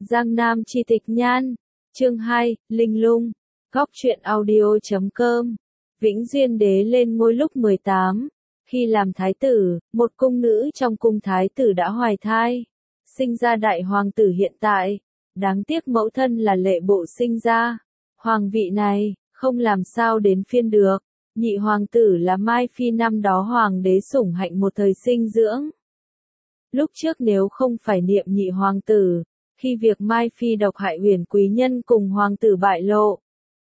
Giang Nam chi tịch nhan. Chương 2, Linh lung. Góc truyện audio.com. Vĩnh Duyên đế lên ngôi lúc 18. Khi làm thái tử, một cung nữ trong cung thái tử đã hoài thai, sinh ra đại hoàng tử hiện tại. Đáng tiếc mẫu thân là Lệ Bộ sinh ra. Hoàng vị này, không làm sao đến phiên được. Nhị hoàng tử là Mai Phi năm đó hoàng đế sủng hạnh một thời sinh dưỡng. Lúc trước nếu không phải niệm nhị hoàng tử, khi việc Mai Phi độc hại huyền quý nhân cùng hoàng tử bại lộ,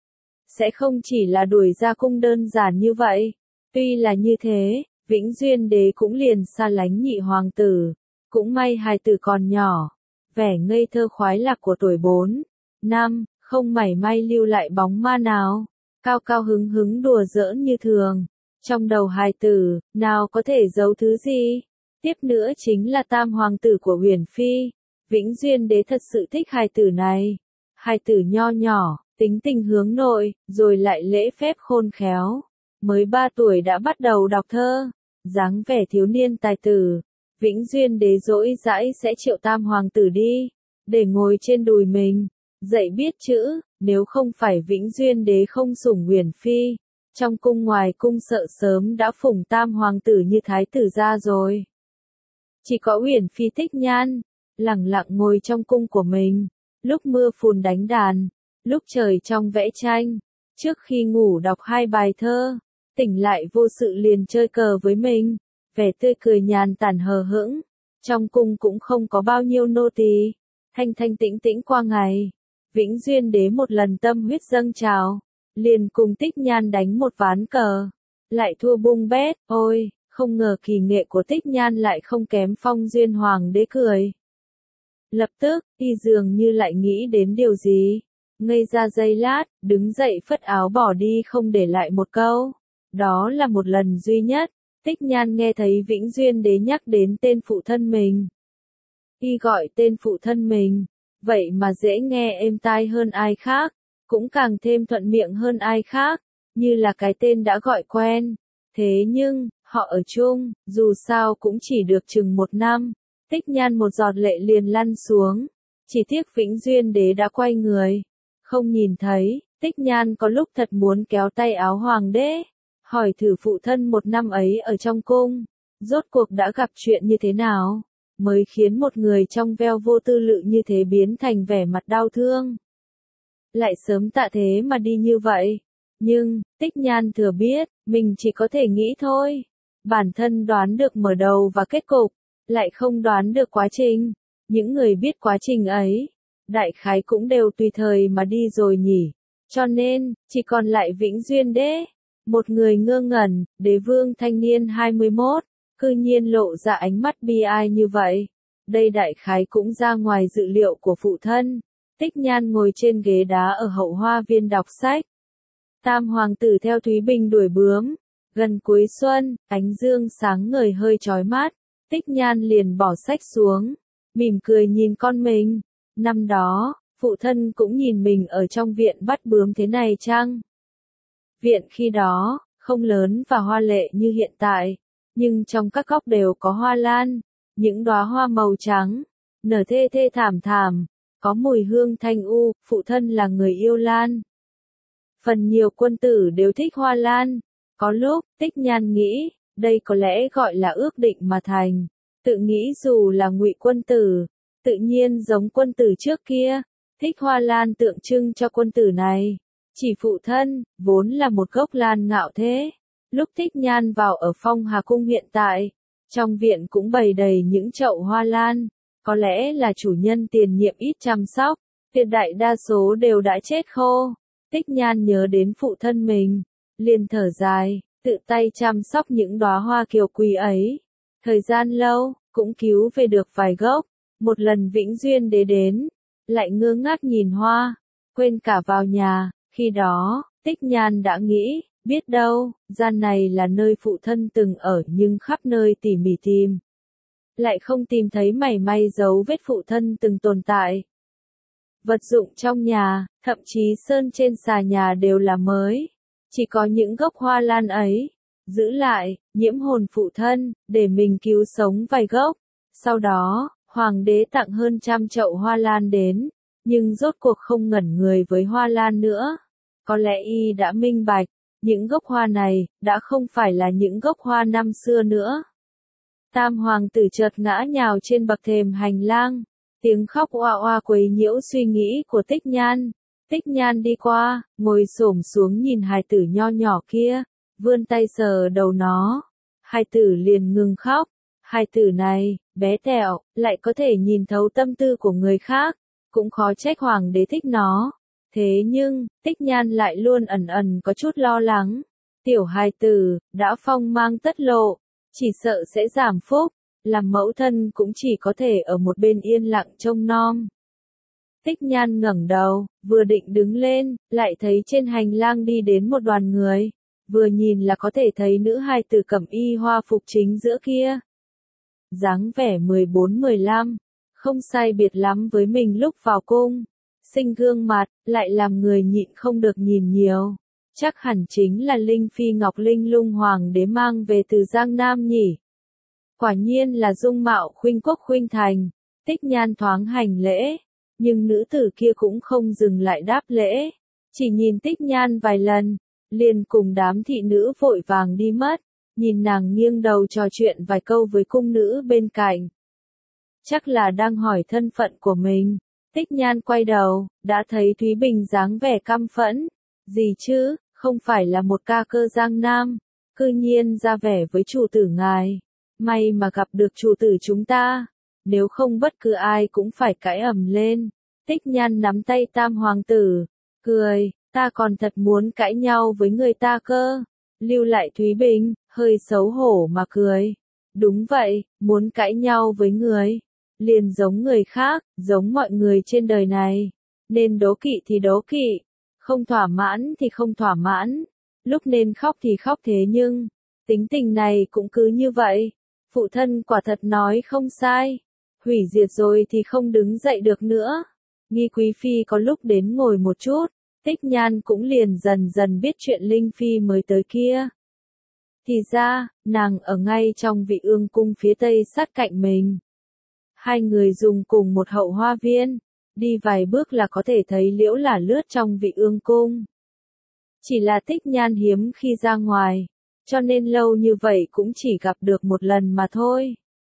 sẽ không chỉ là đuổi ra cung đơn giản như vậy. Tuy là như thế, Vĩnh Duyên đế cũng liền xa lánh nhị hoàng tử. Cũng may hài tử còn nhỏ, vẻ ngây thơ khoái lạc của tuổi 4, 5, không mảy may lưu lại bóng ma nào, cao cao hứng hứng đùa giỡn như thường. Trong đầu hài tử, nào có thể giấu thứ gì? Tiếp nữa chính là tam hoàng tử của huyền phi. Vĩnh Duyên đế thật sự thích hài tử này. Hài tử nho nhỏ, tính tình hướng nội, rồi lại lễ phép khôn khéo. Mới 3 tuổi đã bắt đầu đọc thơ, dáng vẻ thiếu niên tài tử. Vĩnh Duyên đế dỗi dãi sẽ triệu tam hoàng tử đi, để ngồi trên đùi mình, dạy biết chữ. Nếu không phải Vĩnh Duyên đế không sủng huyền phi, trong cung ngoài cung sợ sớm đã phủng tam hoàng tử như thái tử ra rồi. Chỉ có huyền phi thích nhan, lẳng lặng ngồi trong cung của mình, lúc mưa phùn đánh đàn, lúc trời trong vẽ tranh, trước khi ngủ đọc 2 bài thơ, tỉnh lại vô sự liền chơi cờ với mình, vẻ tươi cười nhàn tản hờ hững. Trong cung cũng không có bao nhiêu nô tỳ, thanh thanh tĩnh tĩnh qua ngày. Vĩnh Duyên đế một lần tâm huyết dâng trào, liền cùng Tích Nhan đánh một ván cờ, lại thua bung bét. Ôi, không ngờ kỳ nghệ của Tích Nhan lại không kém Phong Duyên hoàng đế cười. Lập tức, y dường như lại nghĩ đến điều gì, ngây ra giây lát, đứng dậy phất áo bỏ đi không để lại một câu. Đó là một lần duy nhất, Tích Nhan nghe thấy Vĩnh Duyên đế nhắc đến tên phụ thân mình. Y gọi tên phụ thân mình, vậy mà dễ nghe êm tai hơn ai khác, cũng càng thêm thuận miệng hơn ai khác, như là cái tên đã gọi quen. Thế nhưng, họ ở chung, dù sao cũng chỉ được chừng 1 năm. Tích Nhan một giọt lệ liền lăn xuống, chỉ tiếc Vĩnh Duyên đế đã quay người, không nhìn thấy. Tích Nhan có lúc thật muốn kéo tay áo hoàng đế, hỏi thử phụ thân 1 năm ấy ở trong cung, rốt cuộc đã gặp chuyện như thế nào, mới khiến một người trong veo vô tư lự như thế biến thành vẻ mặt đau thương. Lại sớm tạ thế mà đi như vậy. Nhưng, Tích Nhan thừa biết, mình chỉ có thể nghĩ thôi. Bản thân đoán được mở đầu và kết cục, lại không đoán được quá trình. Những người biết quá trình ấy, đại khái cũng đều tùy thời mà đi rồi nhỉ. Cho nên, chỉ còn lại Vĩnh Duyên đế, một người ngơ ngẩn. Đế vương thanh niên 21, cư nhiên lộ ra ánh mắt bi ai như vậy. Đây đại khái cũng ra ngoài dự liệu của phụ thân. Tích Nhan ngồi trên ghế đá ở hậu hoa viên đọc sách. Tam hoàng tử theo Thúy Bình đuổi bướm. Gần cuối xuân, ánh dương sáng ngời hơi chói mắt. Tích Nhan liền bỏ sách xuống, mỉm cười nhìn con mình. Năm đó, phụ thân cũng nhìn mình ở trong viện bắt bướm thế này chăng? Viện khi đó, không lớn và hoa lệ như hiện tại, nhưng trong các góc đều có hoa lan, những đóa hoa màu trắng, nở thê thê thảm thảm, có mùi hương thanh u. Phụ thân là người yêu lan. Phần nhiều quân tử đều thích hoa lan. Có lúc, Tích Nhan nghĩ, đây có lẽ gọi là ước định mà thành. Tự nghĩ dù là Ngụy quân tử, tự nhiên giống quân tử trước kia, thích hoa lan tượng trưng cho quân tử này. Chỉ phụ thân, vốn là một gốc lan ngạo thế. Lúc Tích Nhan vào ở Phong Hà Cung hiện tại, trong viện cũng bày đầy những chậu hoa lan. Có lẽ là chủ nhân tiền nhiệm ít chăm sóc, tuyệt đại đa số đều đã chết khô. Tích Nhan nhớ đến phụ thân mình, liền thở dài, tự tay chăm sóc những đóa hoa kiều quý ấy. Thời gian lâu, cũng cứu về được vài gốc. Một lần Vĩnh Duyên đế đến, lại ngơ ngác nhìn hoa, quên cả vào nhà. Khi đó, Tích Nhan đã nghĩ, biết đâu, gian này là nơi phụ thân từng ở, nhưng khắp nơi tỉ mỉ tìm, lại không tìm thấy mảy may dấu vết phụ thân từng tồn tại. Vật dụng trong nhà, thậm chí sơn trên xà nhà đều là mới. Chỉ có những gốc hoa lan ấy, giữ lại, nhiễm hồn phụ thân, để mình cứu sống vài gốc. Sau đó, Hoàng đế tặng hơn 100 chậu hoa lan đến, nhưng rốt cuộc không ngẩn người với hoa lan nữa. Có lẽ y đã minh bạch, những gốc hoa này, đã không phải là những gốc hoa năm xưa nữa. Tam hoàng tử chợt ngã nhào trên bậc thềm hành lang, tiếng khóc oa oa quấy nhiễu suy nghĩ của Tích Nhan. Tích Nhan đi qua, ngồi xổm xuống nhìn hài tử nho nhỏ kia, vươn tay sờ đầu nó. Hài tử liền ngừng khóc. Hài tử này, bé tẹo, lại có thể nhìn thấu tâm tư của người khác, cũng khó trách hoàng đế thích nó. Thế nhưng, Tích Nhan lại luôn ẩn ẩn có chút lo lắng. Tiểu hài tử, đã phong mang tất lộ, chỉ sợ sẽ giảm phúc, làm mẫu thân cũng chỉ có thể ở một bên yên lặng trông nom. Tích Nhan ngẩng đầu, vừa định đứng lên, lại thấy trên hành lang đi đến một đoàn người. Vừa nhìn là có thể thấy nữ hài tử cẩm y hoa phục chính giữa kia. Dáng vẻ 14-15, không sai biệt lắm với mình lúc vào cung. Xinh gương mặt, lại làm người nhịn không được nhìn nhiều. Chắc hẳn chính là Linh Phi Ngọc Linh Lung hoàng đế mang về từ Giang Nam nhỉ. Quả nhiên là dung mạo khuynh quốc khuynh thành. Tích Nhan thoáng hành lễ, nhưng nữ tử kia cũng không dừng lại đáp lễ, chỉ nhìn Tích Nhan vài lần, liền cùng đám thị nữ vội vàng đi mất, nhìn nàng nghiêng đầu trò chuyện vài câu với cung nữ bên cạnh. Chắc là đang hỏi thân phận của mình. Tích Nhan quay đầu, đã thấy Thúy Bình dáng vẻ căm phẫn. Gì chứ, không phải là một ca cơ Giang Nam, cư nhiên ra vẻ với chủ tử ngài. May mà gặp được chủ tử chúng ta, nếu không bất cứ ai cũng phải cãi ầm lên. Tích Nhan nắm tay tam hoàng tử, cười, ta còn thật muốn cãi nhau với người ta cơ. Lưu lại Thúy Bình, hơi xấu hổ mà cười. Đúng vậy, muốn cãi nhau với người. Liền giống người khác, giống mọi người trên đời này. Nên đố kỵ thì đố kỵ, không thỏa mãn thì không thỏa mãn. Lúc nên khóc thì khóc thế nhưng, tính tình này cũng cứ như vậy. Phụ thân quả thật nói không sai. Hủy diệt rồi thì không đứng dậy được nữa. Nghi Quý Phi có lúc đến ngồi một chút, Tích Nhan cũng liền dần dần biết chuyện Linh Phi mới tới kia. Thì ra, nàng ở ngay trong Vị Ương cung phía tây sát cạnh mình. Hai người dùng cùng một hậu hoa viên, đi vài bước là có thể thấy Liễu Là lướt trong Vị Ương cung. Chỉ là Tích Nhan hiếm khi ra ngoài, cho nên lâu như vậy cũng chỉ gặp được một lần mà thôi.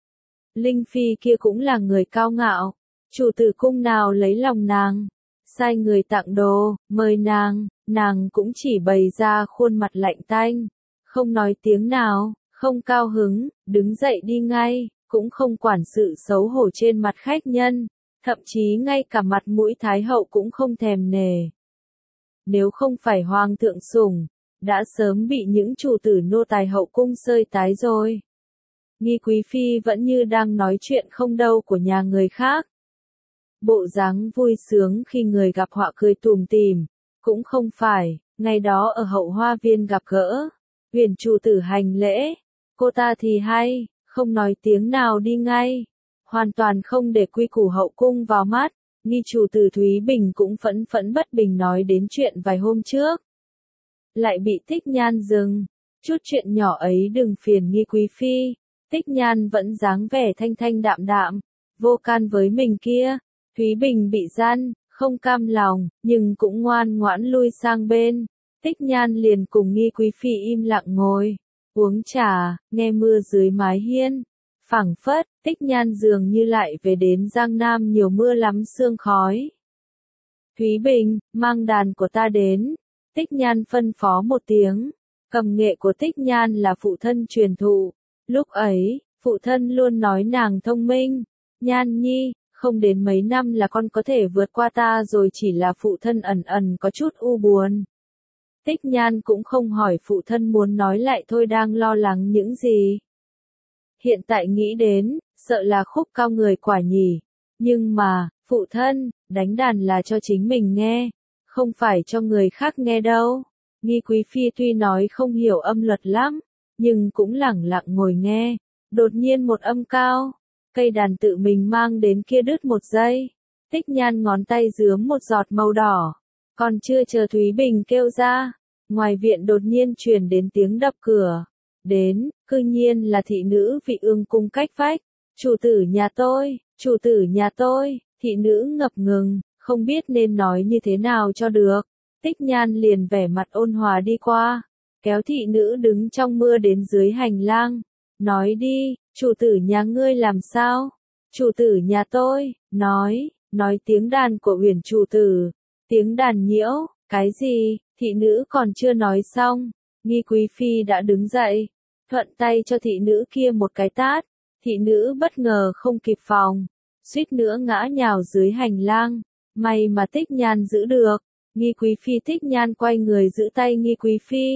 Linh Phi kia cũng là người cao ngạo, chủ tử cung nào lấy lòng nàng, sai người tặng đồ, mời nàng cũng chỉ bày ra khuôn mặt lạnh tanh, không nói tiếng nào, không cao hứng, đứng dậy đi ngay, cũng không quản sự xấu hổ trên mặt khách nhân, thậm chí ngay cả mặt mũi thái hậu cũng không thèm nể. Nếu không phải hoàng thượng sủng, đã sớm bị những chủ tử nô tài hậu cung sơi tái rồi. Nghi Quý Phi vẫn như đang nói chuyện không đâu của nhà người khác. Bộ dáng vui sướng khi người gặp họa cười tủm tỉm, cũng không phải, ngày đó ở hậu hoa viên gặp gỡ. Huyền chủ tử hành lễ, cô ta thì hay, không nói tiếng nào đi ngay. Hoàn toàn không để quy củ hậu cung vào mắt, nghi chủ tử Thúy Bình cũng phẫn phẫn bất bình nói đến chuyện vài hôm trước. Lại bị Tích Nhan dừng, chút chuyện nhỏ ấy đừng phiền Nghi Quý Phi. Tích Nhan vẫn dáng vẻ thanh thanh đạm đạm, vô can với mình kia. Thúy Bình bị gian, không cam lòng, nhưng cũng ngoan ngoãn lui sang bên. Tích Nhan liền cùng Nghi Quý Phi im lặng ngồi, uống trà, nghe mưa dưới mái hiên. Phảng phất, Tích Nhan dường như lại về đến Giang Nam nhiều mưa lắm sương khói. Thúy Bình, mang đàn của ta đến. Tích Nhan phân phó một tiếng. Cầm nghệ của Tích Nhan là phụ thân truyền thụ. Lúc ấy, phụ thân luôn nói nàng thông minh. Nhan nhi, không đến mấy năm là con có thể vượt qua ta rồi, chỉ là phụ thân ẩn ẩn có chút u buồn. Tích Nhan cũng không hỏi phụ thân muốn nói lại thôi, đang lo lắng những gì. Hiện tại nghĩ đến, sợ là khúc cao người quả nhỉ. Nhưng mà, phụ thân, đánh đàn là cho chính mình nghe, không phải cho người khác nghe đâu. Nghi Quý Phi tuy nói không hiểu âm luật lắm, nhưng cũng lẳng lặng ngồi nghe. Đột nhiên một âm cao, cây đàn tự mình mang đến kia đứt một giây. Tích Nhan ngón tay dướm một giọt màu đỏ. Còn chưa chờ Thúy Bình kêu ra, ngoài viện đột nhiên truyền đến tiếng đập cửa. Đến, cư nhiên là thị nữ Vị Ương cung cách vách. Chủ tử nhà tôi, Chủ tử nhà tôi, thị nữ ngập ngừng, không biết nên nói như thế nào cho được. Tích Nhan liền vẻ mặt ôn hòa đi qua, kéo thị nữ đứng trong mưa đến dưới hành lang, nói đi, chủ tử nhà ngươi làm sao? Chủ tử nhà tôi, nói tiếng đàn của Uyển chủ tử, tiếng đàn nhiễu, cái gì? Thị nữ còn chưa nói xong, Nghi Quý Phi đã đứng dậy, thuận tay cho thị nữ kia một cái tát, thị nữ bất ngờ không kịp phòng, suýt nữa ngã nhào dưới hành lang, may mà Tích Nhan giữ được. Nghi Quý Phi Tích Nhan quay người giữ tay Nghi Quý Phi.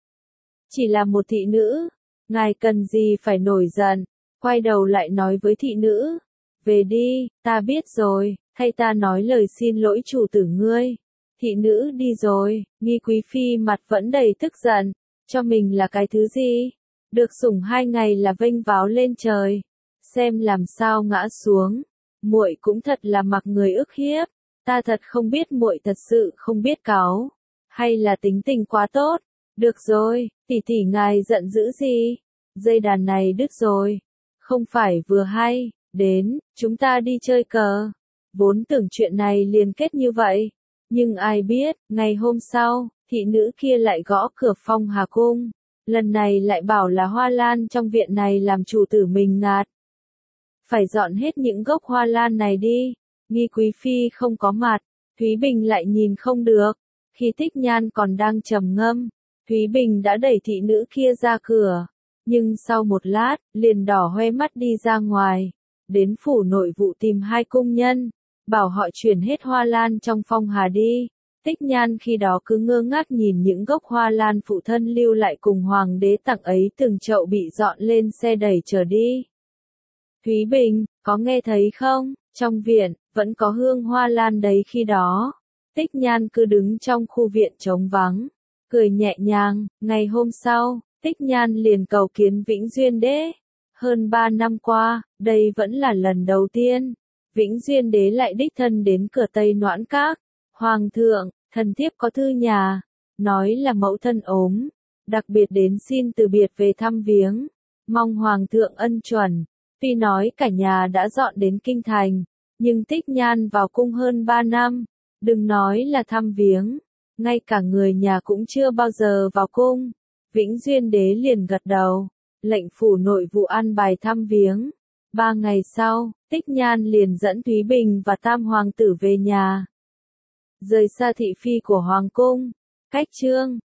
Chỉ là một thị nữ, ngài cần gì phải nổi giận, quay đầu lại nói với thị nữ, về đi, ta biết rồi, thay ta nói lời xin lỗi chủ tử ngươi. Thị nữ đi rồi, Nghi Quý Phi mặt vẫn đầy tức giận, cho mình là cái thứ gì? Được sủng 2 ngày là vênh váo lên trời, xem làm sao ngã xuống. Muội cũng thật là mặc người ức hiếp, ta thật không biết muội thật sự không biết cáu, hay là tính tình quá tốt. Được rồi, tỷ tỷ ngài giận dữ gì? Dây đàn này đứt rồi, không phải vừa hay, đến, chúng ta đi chơi cờ. Vốn tưởng chuyện này liền kết như vậy, nhưng ai biết, ngày hôm sau, thị nữ kia lại gõ cửa Phong Hà Cung, lần này lại bảo là hoa lan trong viện này làm chủ tử mình ngạt. Phải dọn hết những gốc hoa lan này đi. Nghi Quý Phi không có mặt, Thúy Bình lại nhìn không được. Khi Tích Nhan còn đang trầm ngâm, Thúy Bình đã đẩy thị nữ kia ra cửa, nhưng sau một lát, liền đỏ hoe mắt đi ra ngoài, đến phủ nội vụ tìm 2 cung nhân, bảo họ chuyển hết hoa lan trong Phong Hà đi. Tích Nhan khi đó cứ ngơ ngác nhìn những gốc hoa lan phụ thân lưu lại cùng hoàng đế tặng ấy từng chậu bị dọn lên xe đẩy chở đi. Thúy Bình, có nghe thấy không? Trong viện, vẫn có hương hoa lan đấy khi đó. Tích Nhan cứ đứng trong khu viện trống vắng, cười nhẹ nhàng. Ngày hôm sau, Tích Nhan liền cầu kiến Vĩnh Duyên Đế. Hơn 3 năm qua, đây vẫn là lần đầu tiên, Vĩnh Duyên Đế lại đích thân đến cửa Tây Noãn Các. Hoàng thượng, thần thiếp có thư nhà, nói là mẫu thân ốm, đặc biệt đến xin từ biệt về thăm viếng, mong Hoàng thượng ân chuẩn. Tuy nói cả nhà đã dọn đến kinh thành, nhưng Tích Nhan vào cung hơn 3 năm, đừng nói là thăm viếng, ngay cả người nhà cũng chưa bao giờ vào cung. Vĩnh Duyên Đế liền gật đầu, lệnh phủ nội vụ an bài thăm viếng. 3 ngày sau, Tích Nhan liền dẫn Thúy Bình và Tam hoàng tử về nhà. Rời xa thị phi của hoàng cung, cách trương,